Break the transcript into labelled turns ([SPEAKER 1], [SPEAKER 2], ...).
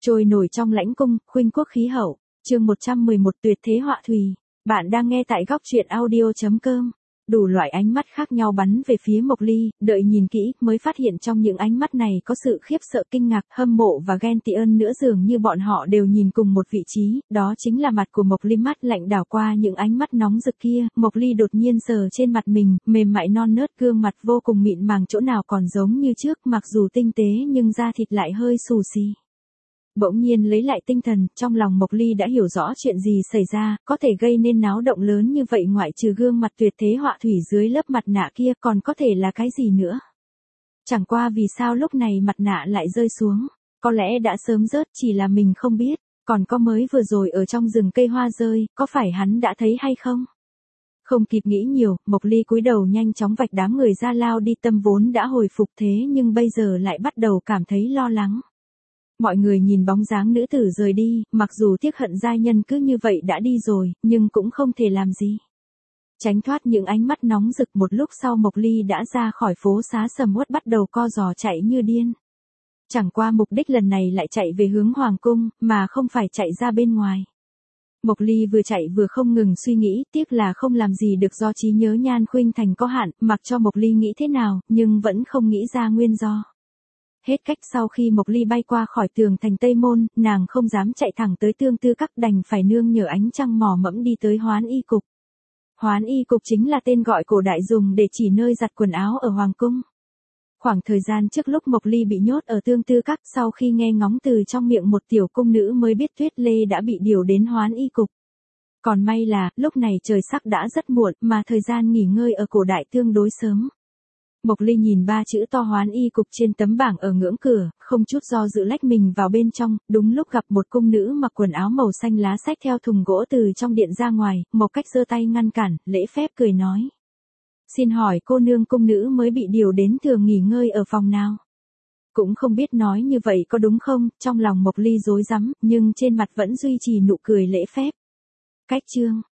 [SPEAKER 1] Trôi nổi trong lãnh cung, khuynh quốc khí hậu. Chương 111 Tuyệt thế họa thủy. Bạn đang nghe tại góc truyện audio.com. Đủ loại ánh mắt khác nhau bắn về phía Mộc Ly, đợi nhìn kỹ mới phát hiện trong những ánh mắt này có sự khiếp sợ, kinh ngạc, hâm mộ và ghen tị ơn nữa, dường như bọn họ đều nhìn cùng một vị trí, đó chính là mặt của Mộc Ly. Mắt lạnh đảo qua những ánh mắt nóng rực kia, Mộc Ly đột nhiên sờ trên mặt mình, mềm mại non nớt, gương mặt vô cùng mịn màng, chỗ nào còn giống như trước, mặc dù tinh tế nhưng da thịt lại hơi xù xì. Bỗng nhiên lấy lại tinh thần, trong lòng Mộc Ly đã hiểu rõ chuyện gì xảy ra, có thể gây nên náo động lớn như vậy ngoại trừ gương mặt tuyệt thế họa thủy dưới lớp mặt nạ kia còn có thể là cái gì nữa. Chẳng qua vì sao lúc này mặt nạ lại rơi xuống, có lẽ đã sớm rớt, chỉ là mình không biết, còn có mới vừa rồi ở trong rừng cây hoa rơi, có phải hắn đã thấy hay không? Không kịp nghĩ nhiều, Mộc Ly cúi đầu nhanh chóng vạch đám người ra lao đi, tâm vốn đã hồi phục thế nhưng bây giờ lại bắt đầu cảm thấy lo lắng. Mọi người nhìn bóng dáng nữ tử rời đi, mặc dù tiếc hận giai nhân cứ như vậy đã đi rồi, nhưng cũng không thể làm gì. Tránh thoát những ánh mắt nóng rực, một lúc sau Mộc Ly đã ra khỏi phố xá sầm uất, bắt đầu co giò chạy như điên. Chẳng qua mục đích lần này lại chạy về hướng Hoàng cung, mà không phải chạy ra bên ngoài. Mộc Ly vừa chạy vừa không ngừng suy nghĩ, tiếc là không làm gì được do trí nhớ Nhan Khuynh Thành có hạn, mặc cho Mộc Ly nghĩ thế nào, nhưng vẫn không nghĩ ra nguyên do. Hết cách, sau khi Mộc Ly bay qua khỏi tường thành Tây Môn, nàng không dám chạy thẳng tới Tương Tư Các, đành phải nương nhờ ánh trăng mò mẫm đi tới Hoán Y Cục. Hoán Y Cục chính là tên gọi cổ đại dùng để chỉ nơi giặt quần áo ở Hoàng cung. Khoảng thời gian trước lúc Mộc Ly bị nhốt ở Tương Tư Các, sau khi nghe ngóng từ trong miệng một tiểu cung nữ mới biết Tuyết Lê đã bị điều đến Hoán Y Cục. Còn may là, lúc này trời sắc đã rất muộn, mà thời gian nghỉ ngơi ở cổ đại tương đối sớm. Mộc Ly nhìn ba chữ to Hoán Y Cục trên tấm bảng ở ngưỡng cửa, không chút do dự lách mình vào bên trong, đúng lúc gặp một cung nữ mặc quần áo màu xanh lá xách theo thùng gỗ từ trong điện ra ngoài, Mộc Cách giơ tay ngăn cản, lễ phép cười nói. Xin hỏi cô nương, cung nữ mới bị điều đến thường nghỉ ngơi ở phòng nào? Cũng không biết nói như vậy có đúng không, trong lòng Mộc Ly rối rắm, nhưng trên mặt vẫn duy trì nụ cười lễ phép. Cách chương.